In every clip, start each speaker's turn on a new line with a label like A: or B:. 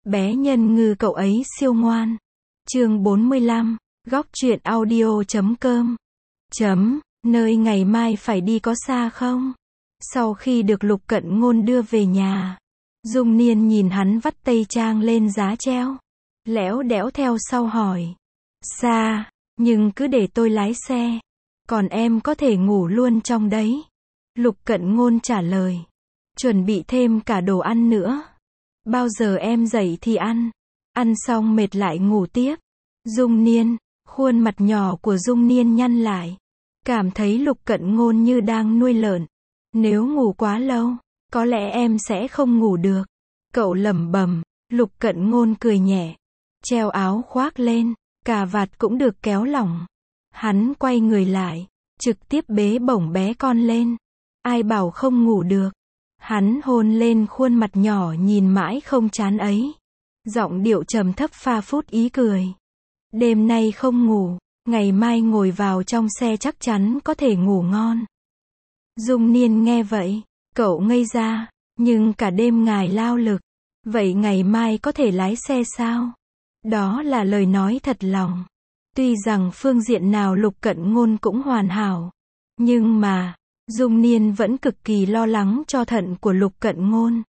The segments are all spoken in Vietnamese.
A: Bé nhân ngư cậu ấy siêu ngoan. Chương 45, góc truyện audio.com. Nơi ngày mai phải đi có xa không? Sau khi được Lục Cận Ngôn đưa về nhà, Dung Niên nhìn hắn vắt tây trang lên giá treo, lẽo đẽo theo sau hỏi. Xa, nhưng cứ để tôi lái xe. Còn em có thể ngủ luôn trong đấy. Lục Cận Ngôn trả lời. Chuẩn bị thêm cả đồ ăn nữa. Bao giờ em dậy thì ăn. Ăn xong mệt lại ngủ tiếp. Dung Niên, khuôn mặt nhỏ của Dung Niên nhăn lại. Cảm thấy Lục Cận Ngôn như đang nuôi lợn. Nếu ngủ quá lâu, có lẽ em sẽ không ngủ được. Cậu lẩm bẩm. Lục Cận Ngôn cười nhẹ. Treo áo khoác lên, cà vạt cũng được kéo lỏng. Hắn quay người lại, trực tiếp bế bổng bé con lên. Ai bảo không ngủ được. Hắn hôn lên khuôn mặt nhỏ nhìn mãi không chán ấy. Giọng điệu trầm thấp pha phút ý cười. Đêm nay không ngủ, ngày mai ngồi vào trong xe chắc chắn có thể ngủ ngon. Dung Niên nghe vậy, cậu ngây ra, nhưng cả đêm ngài lao lực. Vậy ngày mai có thể lái xe sao? Đó là lời nói thật lòng. Tuy rằng phương diện nào Lục Cận Ngôn cũng hoàn hảo, nhưng mà, Dung Niên vẫn cực kỳ lo lắng cho thận của Lục Cận Ngôn.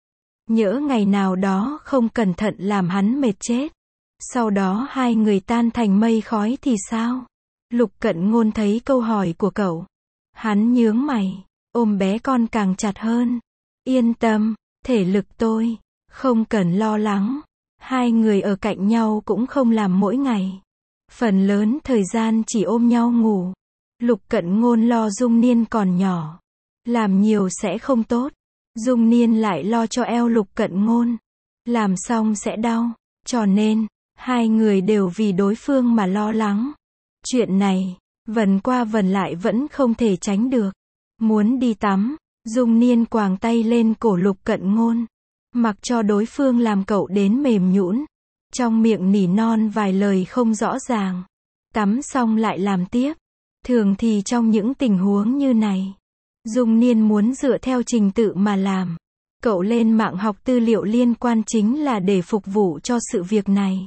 A: Nhỡ ngày nào đó không cẩn thận làm hắn mệt chết. Sau đó hai người tan thành mây khói thì sao? Lục Cận Ngôn thấy câu hỏi của cậu. Hắn nhướng mày, ôm bé con càng chặt hơn. Yên tâm, thể lực tôi, không cần lo lắng. Hai người ở cạnh nhau cũng không làm mỗi ngày. Phần lớn thời gian chỉ ôm nhau ngủ. Lục Cận Ngôn lo Dung Niên còn nhỏ. Làm nhiều sẽ không tốt. Dung Niên lại lo cho eo Lục Cận Ngôn. Làm xong sẽ đau. Cho nên, hai người đều vì đối phương mà lo lắng. Chuyện này, vần qua vần lại vẫn không thể tránh được. Muốn đi tắm, Dung Niên quàng tay lên cổ Lục Cận Ngôn. Mặc cho đối phương làm cậu đến mềm nhũn. Trong miệng nỉ non vài lời không rõ ràng. Tắm xong lại làm tiếp. Thường thì trong những tình huống như này, Dung Niên muốn dựa theo trình tự mà làm. Cậu lên mạng học tư liệu liên quan chính là để phục vụ cho sự việc này.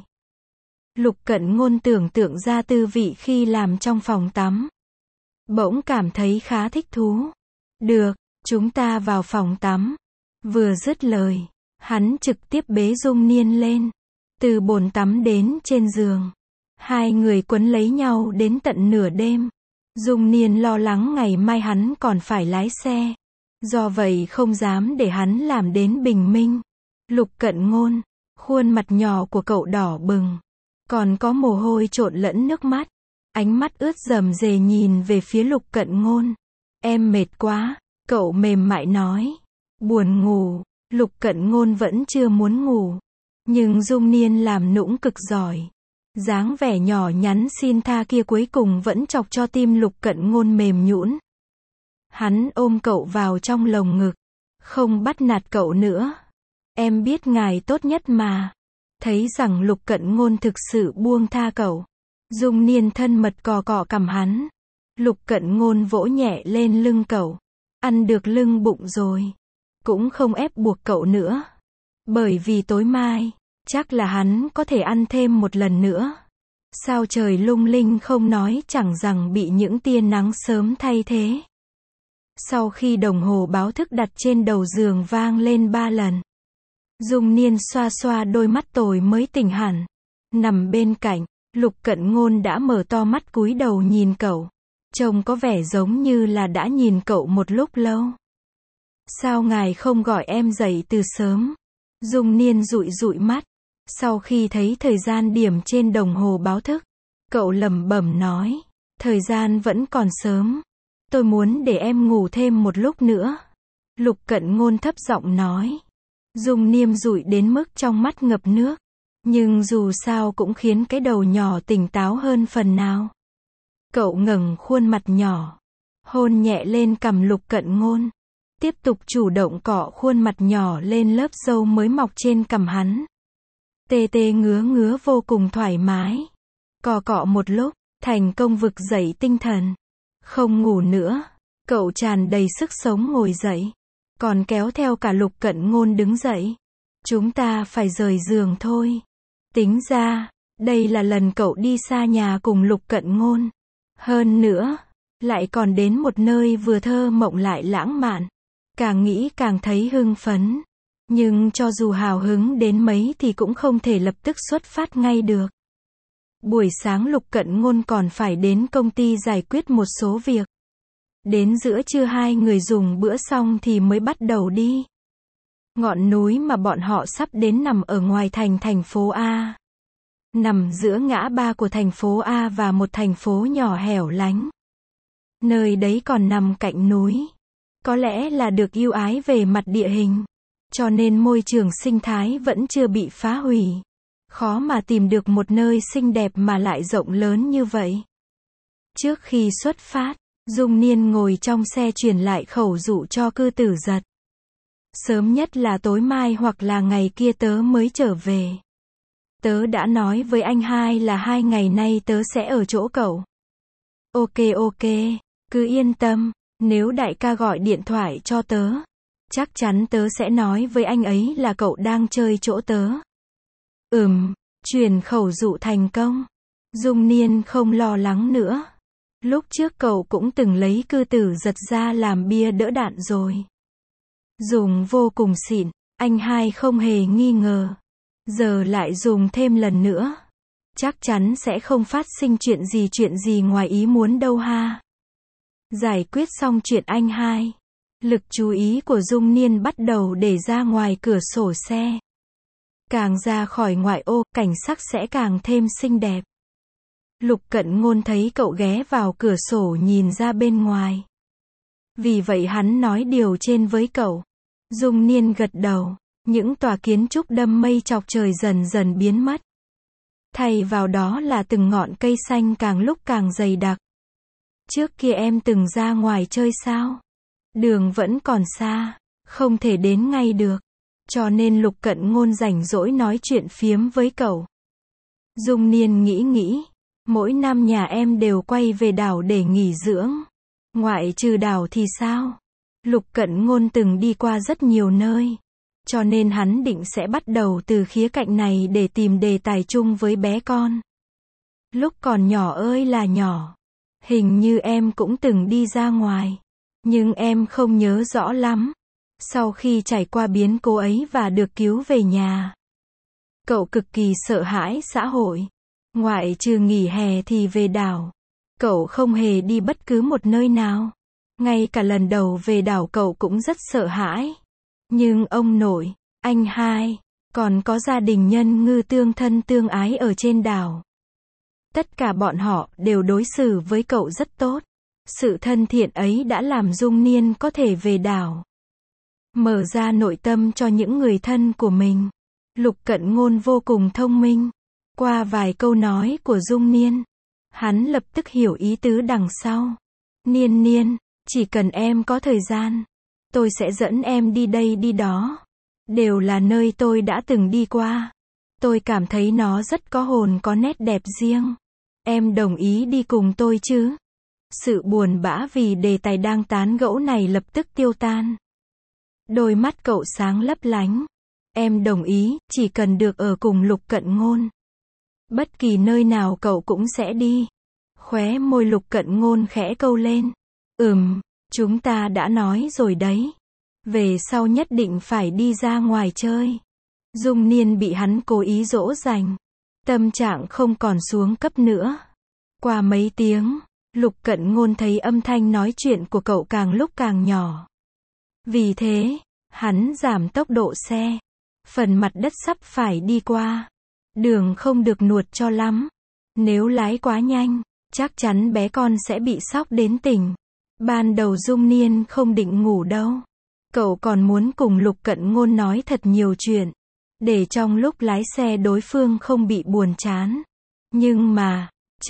A: Lục Cận Ngôn tưởng tượng ra tư vị khi làm trong phòng tắm. Bỗng cảm thấy khá thích thú. Được, chúng ta vào phòng tắm. Vừa dứt lời, hắn trực tiếp bế Dung Niên lên. Từ bồn tắm đến trên giường. Hai người quấn lấy nhau đến tận nửa đêm. Dung Niên lo lắng ngày mai hắn còn phải lái xe. Do vậy không dám để hắn làm đến bình minh. Lục Cận Ngôn, khuôn mặt nhỏ của cậu đỏ bừng. Còn có mồ hôi trộn lẫn nước mắt. Ánh mắt ướt rầm rề nhìn về phía Lục Cận Ngôn. Em mệt quá, cậu mềm mại nói. Buồn ngủ, Lục Cận Ngôn vẫn chưa muốn ngủ. Nhưng Dung Niên làm nũng cực giỏi. Dáng vẻ nhỏ nhắn xin tha kia cuối cùng vẫn chọc cho tim Lục Cận Ngôn mềm nhũn. Hắn ôm cậu vào trong lồng ngực. Không bắt nạt cậu nữa. Em biết ngài tốt nhất mà. Thấy rằng Lục Cận Ngôn thực sự buông tha cậu. Dung Niên thân mật cọ cọ cằm hắn. Lục Cận Ngôn vỗ nhẹ lên lưng cậu. Ăn được lưng bụng rồi. Cũng không ép buộc cậu nữa. Bởi vì tối mai, chắc là hắn có thể ăn thêm một lần nữa. Sao trời lung linh không nói chẳng rằng bị những tia nắng sớm thay thế. Sau khi đồng hồ báo thức đặt trên đầu giường vang lên 3 lần. Dung Niên xoa xoa đôi mắt tối mới tỉnh hẳn. Nằm bên cạnh, Lục Cận Ngôn đã mở to mắt cúi đầu nhìn cậu. Trông có vẻ giống như là đã nhìn cậu một lúc lâu. Sao ngài không gọi em dậy từ sớm? Dung Niên dụi dụi mắt. Sau khi thấy thời gian điểm trên đồng hồ báo thức, cậu lẩm bẩm nói. Thời gian vẫn còn sớm. Tôi muốn để em ngủ thêm một lúc nữa. Lục Cận Ngôn thấp giọng nói. Dung Niên dụi đến mức trong mắt ngập nước. Nhưng dù sao cũng khiến cái đầu nhỏ tỉnh táo hơn phần nào. Cậu ngẩng khuôn mặt nhỏ. Hôn nhẹ lên cằm Lục Cận Ngôn. Tiếp tục chủ động cọ khuôn mặt nhỏ lên lớp râu mới mọc trên cằm hắn. Tê tê ngứa ngứa vô cùng thoải mái. Cọ cọ một lúc, thành công vực dậy tinh thần. Không ngủ nữa. Cậu tràn đầy sức sống ngồi dậy. Còn kéo theo cả Lục Cận Ngôn đứng dậy. Chúng ta phải rời giường thôi. Tính ra, đây là lần cậu đi xa nhà cùng Lục Cận Ngôn. Hơn nữa, lại còn đến một nơi vừa thơ mộng lại lãng mạn. Càng nghĩ càng thấy hưng phấn. Nhưng cho dù hào hứng đến mấy thì cũng không thể lập tức xuất phát ngay được. Buổi sáng Lục Cận Ngôn còn phải đến công ty giải quyết một số việc. Đến giữa trưa hai người dùng bữa xong thì mới bắt đầu đi. Ngọn núi mà bọn họ sắp đến nằm ở ngoài thành phố A. Nằm giữa ngã ba của thành phố A và một thành phố nhỏ hẻo lánh. Nơi đấy còn nằm cạnh núi. Có lẽ là được ưu ái về mặt địa hình. Cho nên môi trường sinh thái vẫn chưa bị phá hủy. Khó mà tìm được một nơi xinh đẹp mà lại rộng lớn như vậy. Trước khi xuất phát, Dung Niên ngồi trong xe truyền lại khẩu dụ cho Cư Tử Giật. Sớm nhất là tối mai hoặc là ngày kia tớ mới trở về. Tớ đã nói với anh hai là 2 ngày nay tớ sẽ ở chỗ cậu. Ok, cứ yên tâm, nếu đại ca gọi điện thoại cho tớ, chắc chắn tớ sẽ nói với anh ấy là cậu đang chơi chỗ tớ. Truyền khẩu dụ thành công. Dung Niên không lo lắng nữa. Lúc trước cậu cũng từng lấy Cư Tử Giật ra làm bia đỡ đạn rồi. Dùng vô cùng xịn, anh hai không hề nghi ngờ. Giờ lại dùng thêm lần nữa. Chắc chắn sẽ không phát sinh chuyện gì ngoài ý muốn đâu ha. Giải quyết xong chuyện anh hai. Lực chú ý của Dung Niên bắt đầu để ra ngoài cửa sổ xe. Càng ra khỏi ngoại ô, cảnh sắc sẽ càng thêm xinh đẹp. Lục Cận Ngôn thấy cậu ghé vào cửa sổ nhìn ra bên ngoài. Vì vậy hắn nói điều trên với cậu. Dung Niên gật đầu. Những tòa kiến trúc đâm mây chọc trời dần dần biến mất. Thay vào đó là từng ngọn cây xanh càng lúc càng dày đặc. Trước kia em từng ra ngoài chơi sao? Đường vẫn còn xa, không thể đến ngay được. Cho nên Lục Cận Ngôn rảnh rỗi nói chuyện phiếm với cậu. Dung Niên nghĩ, mỗi năm nhà em đều quay về đảo để nghỉ dưỡng. Ngoại trừ đảo thì sao? Lục Cận Ngôn từng đi qua rất nhiều nơi. Cho nên hắn định sẽ bắt đầu từ khía cạnh này để tìm đề tài chung với bé con. Lúc còn nhỏ ơi là nhỏ. Hình như em cũng từng đi ra ngoài. Nhưng em không nhớ rõ lắm. Sau khi trải qua biến cố ấy và được cứu về nhà, cậu cực kỳ sợ hãi xã hội. Ngoại trừ nghỉ hè thì về đảo, cậu không hề đi bất cứ một nơi nào. Ngay cả lần đầu về đảo cậu cũng rất sợ hãi. Nhưng ông nội, anh hai, còn có gia đình nhân ngư tương thân tương ái ở trên đảo. Tất cả bọn họ đều đối xử với cậu rất tốt. Sự thân thiện ấy đã làm Dung Niên có thể về đảo. Mở ra nội tâm cho những người thân của mình. Lục Cận Ngôn vô cùng thông minh. Qua vài câu nói của Dung Niên, hắn lập tức hiểu ý tứ đằng sau. Niên, chỉ cần em có thời gian, tôi sẽ dẫn em đi đây đi đó. Đều là nơi tôi đã từng đi qua. Tôi cảm thấy nó rất có hồn có nét đẹp riêng. Em đồng ý đi cùng tôi chứ? Sự buồn bã vì đề tài đang tán gẫu này lập tức tiêu tan. Đôi mắt cậu sáng lấp lánh. Em đồng ý, chỉ cần được ở cùng Lục Cận Ngôn. Bất kỳ nơi nào cậu cũng sẽ đi. Khóe môi Lục Cận Ngôn khẽ câu lên. Chúng ta đã nói rồi đấy. Về sau nhất định phải đi ra ngoài chơi. Dung Niên bị hắn cố ý dỗ dành. Tâm trạng không còn xuống cấp nữa. Qua mấy tiếng, Lục Cận Ngôn thấy âm thanh nói chuyện của cậu càng lúc càng nhỏ. Vì thế, hắn giảm tốc độ xe. Phần mặt đất sắp phải đi qua. Đường không được nuột cho lắm. Nếu lái quá nhanh, chắc chắn bé con sẽ bị sốc đến tỉnh. Ban đầu Dung Niên không định ngủ đâu. Cậu còn muốn cùng Lục Cận Ngôn nói thật nhiều chuyện. Để trong lúc lái xe đối phương không bị buồn chán. Nhưng mà,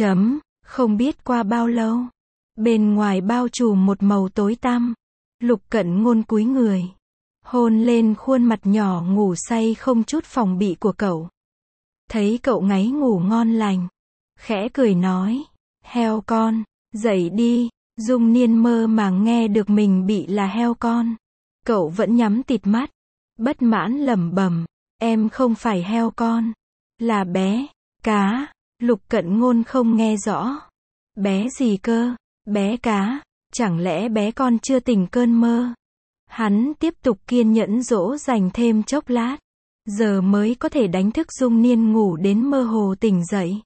A: không biết qua bao lâu. Bên ngoài bao trùm một màu tối tăm. Lục Cận Ngôn cúi người. Hôn lên khuôn mặt nhỏ ngủ say không chút phòng bị của cậu. Thấy cậu ngáy ngủ ngon lành. Khẽ cười nói. Heo con, dậy đi. Dung Niên mơ màng nghe được mình bị là heo con. Cậu vẫn nhắm tịt mắt. Bất mãn lẩm bẩm. Em không phải heo con. Là bé cá. Lục Cận Ngôn không nghe rõ. Bé gì cơ? Bé cá. Chẳng lẽ bé con chưa tỉnh cơn mơ? Hắn tiếp tục kiên nhẫn dỗ dành thêm chốc lát. Giờ mới có thể đánh thức Dung Niên ngủ đến mơ hồ tỉnh dậy.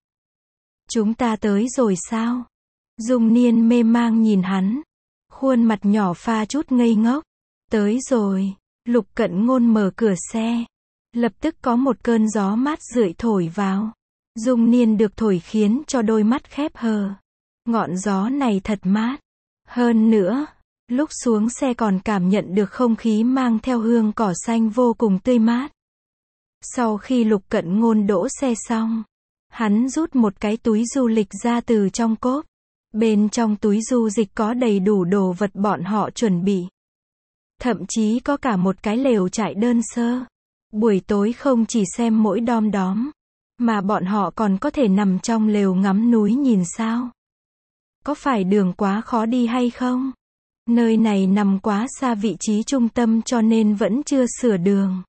A: Chúng ta tới rồi sao? Dung Niên mê mang nhìn hắn. Khuôn mặt nhỏ pha chút ngây ngốc. Tới rồi. Lục Cận Ngôn mở cửa xe. Lập tức có một cơn gió mát rượi thổi vào. Dung Niên được thổi khiến cho đôi mắt khép hờ. Ngọn gió này thật mát. Hơn nữa, lúc xuống xe còn cảm nhận được không khí mang theo hương cỏ xanh vô cùng tươi mát. Sau khi Lục Cận Ngôn đỗ xe xong, hắn rút một cái túi du lịch ra từ trong cốp. Bên trong túi du lịch có đầy đủ đồ vật bọn họ chuẩn bị. Thậm chí có cả một cái lều trại đơn sơ. Buổi tối không chỉ xem mỗi đom đóm, mà bọn họ còn có thể nằm trong lều ngắm núi nhìn sao. Có phải đường quá khó đi hay không? Nơi này nằm quá xa vị trí trung tâm cho nên vẫn chưa sửa đường.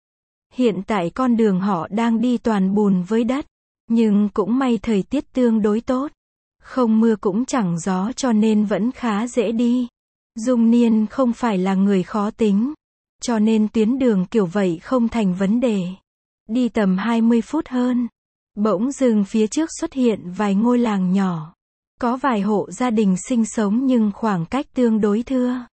A: Hiện tại con đường họ đang đi toàn bùn với đất, nhưng cũng may thời tiết tương đối tốt. Không mưa cũng chẳng gió cho nên vẫn khá dễ đi. Dung Niên không phải là người khó tính, cho nên tuyến đường kiểu vậy không thành vấn đề. Đi tầm 20 phút hơn, bỗng dưng phía trước xuất hiện vài ngôi làng nhỏ. Có vài hộ gia đình sinh sống nhưng khoảng cách tương đối thưa.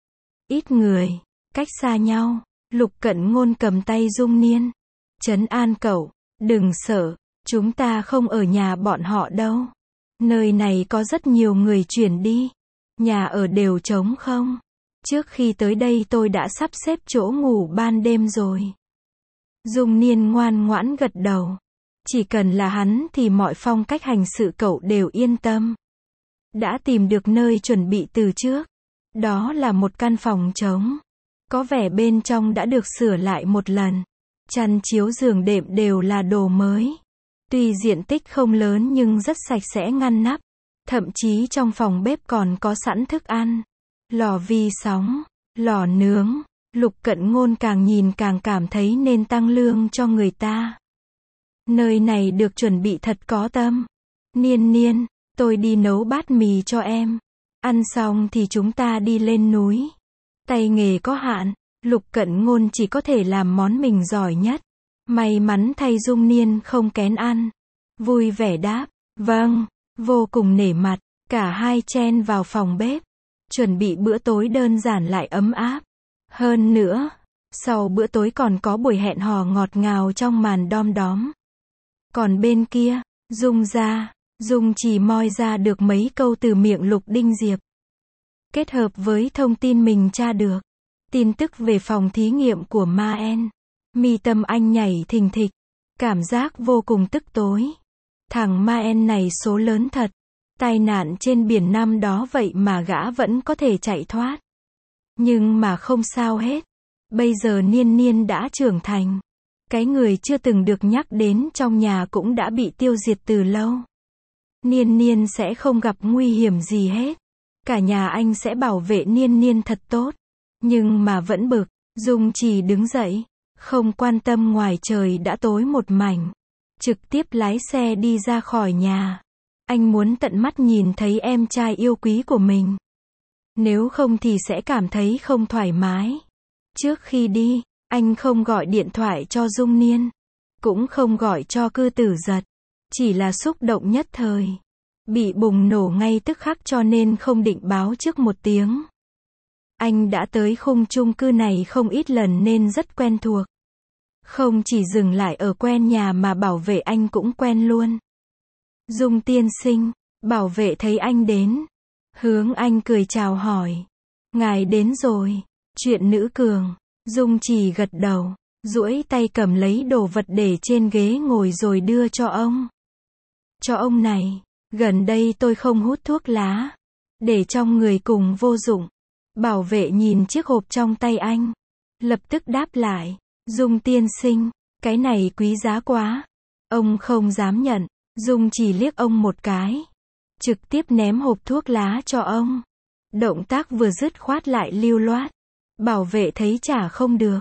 A: Ít người, cách xa nhau. Lục Cận Ngôn cầm tay Dung Niên. Trấn an cậu, đừng sợ, chúng ta không ở nhà bọn họ đâu. Nơi này có rất nhiều người chuyển đi. Nhà ở đều trống không. Trước khi tới đây tôi đã sắp xếp chỗ ngủ ban đêm rồi. Dung Niên ngoan ngoãn gật đầu. Chỉ cần là hắn thì mọi phong cách hành sự cậu đều yên tâm. Đã tìm được nơi chuẩn bị từ trước. Đó là một căn phòng trống. Có vẻ bên trong đã được sửa lại một lần. Chăn chiếu giường đệm đều là đồ mới. Tuy diện tích không lớn nhưng rất sạch sẽ ngăn nắp. Thậm chí trong phòng bếp còn có sẵn thức ăn. Lò vi sóng, lò nướng. Lục Cận Ngôn càng nhìn càng cảm thấy nên tăng lương cho người ta. Nơi này được chuẩn bị thật có tâm. Niên Niên, tôi đi nấu bát mì cho em. Ăn xong thì chúng ta đi lên núi. Tay nghề có hạn, Lục Cận Ngôn chỉ có thể làm món mình giỏi nhất. May mắn thay Dung Niên không kén ăn. Vui vẻ đáp, vâng, vô cùng nể mặt. Cả hai chen vào phòng bếp. Chuẩn bị bữa tối đơn giản lại ấm áp. Hơn nữa, sau bữa tối còn có buổi hẹn hò ngọt ngào trong màn đom đóm. Còn bên kia, Dung ra, Dung chỉ moi ra được mấy câu từ miệng Lục Đinh Diệp. Kết hợp với thông tin mình tra được. Tin tức về phòng thí nghiệm của Ma En. Mi tâm anh nhảy thình thịch. Cảm giác vô cùng tức tối. Thằng Ma En này số lớn thật. Tai nạn trên biển năm đó vậy mà gã vẫn có thể chạy thoát. Nhưng mà không sao hết. Bây giờ Niên Niên đã trưởng thành. Cái người chưa từng được nhắc đến trong nhà cũng đã bị tiêu diệt từ lâu. Niên Niên sẽ không gặp nguy hiểm gì hết. Cả nhà anh sẽ bảo vệ Niên Niên thật tốt. Nhưng mà vẫn bực. Dung chỉ đứng dậy. Không quan tâm ngoài trời đã tối một mảnh. Trực tiếp lái xe đi ra khỏi nhà. Anh muốn tận mắt nhìn thấy em trai yêu quý của mình. Nếu không thì sẽ cảm thấy không thoải mái. Trước khi đi, anh không gọi điện thoại cho Dung Niên. Cũng không gọi cho Cư Tử Giật. Chỉ là xúc động nhất thời. Bị bùng nổ ngay tức khắc cho nên không định báo trước một tiếng. Anh đã tới khung chung cư này không ít lần nên rất quen thuộc. Không chỉ dừng lại ở quen nhà mà bảo vệ anh cũng quen luôn. Dung tiên sinh, bảo vệ thấy anh đến. Hướng anh cười chào hỏi. Ngài đến rồi. Chuyện nữ cường. Dung chỉ gật đầu. Duỗi tay cầm lấy đồ vật để trên ghế ngồi rồi đưa cho ông. Cho ông này. Gần đây tôi không hút thuốc lá. Để trong người cùng vô dụng. Bảo vệ nhìn chiếc hộp trong tay anh. Lập tức đáp lại. Dung tiên sinh, cái này quý giá quá. Ông không dám nhận. Dung chỉ liếc ông một cái. Trực tiếp ném hộp thuốc lá cho ông. Động tác vừa dứt khoát lại lưu loát. Bảo vệ thấy trả không được.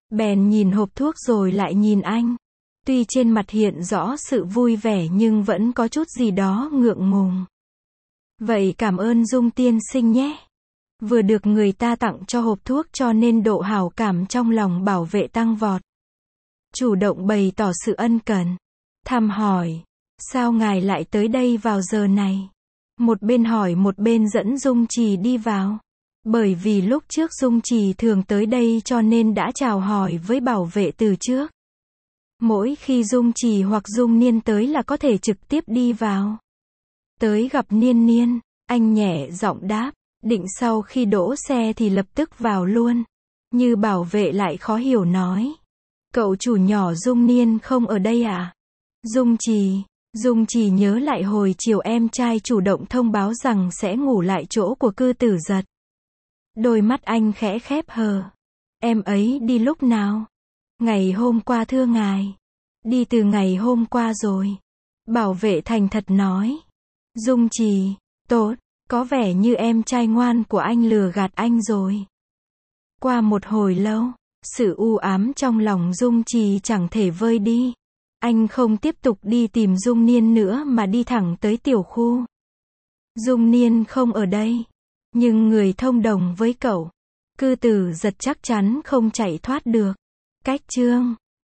A: Bèn nhìn hộp thuốc rồi lại nhìn anh. Tuy trên mặt hiện rõ sự vui vẻ nhưng vẫn có chút gì đó ngượng ngùng. Vậy cảm ơn Dung tiên sinh nhé. Vừa được người ta tặng cho hộp thuốc cho nên độ hảo cảm trong lòng bảo vệ tăng vọt. Chủ động bày tỏ sự ân cần. Thăm hỏi. Sao ngài lại tới đây vào giờ này? Một bên hỏi một bên dẫn Dung Trì đi vào. Bởi vì lúc trước Dung Trì thường tới đây cho nên đã chào hỏi với bảo vệ từ trước. Mỗi khi Dung Trì hoặc Dung Niên tới là có thể trực tiếp đi vào. Tới gặp Niên Niên, anh nhẹ giọng đáp, định sau khi đỗ xe thì lập tức vào luôn. Như bảo vệ lại khó hiểu nói. Cậu chủ nhỏ Dung Niên không ở đây à? Dung Trì nhớ lại hồi chiều em trai chủ động thông báo rằng sẽ ngủ lại chỗ của Cư Tử Giật. Đôi mắt anh khẽ khép hờ. Em ấy đi lúc nào? Ngày hôm qua thưa ngài. Đi từ ngày hôm qua rồi. Bảo vệ thành thật nói. Dung Trì, tốt, có vẻ như em trai ngoan của anh lừa gạt anh rồi. Qua một hồi lâu, sự u ám trong lòng Dung Trì chẳng thể vơi đi. Anh không tiếp tục đi tìm Dung Niên nữa mà đi thẳng tới tiểu khu. Dung Niên không ở đây. Nhưng người thông đồng với cậu, Cư Tử Giật chắc chắn không chạy thoát được. Cách chương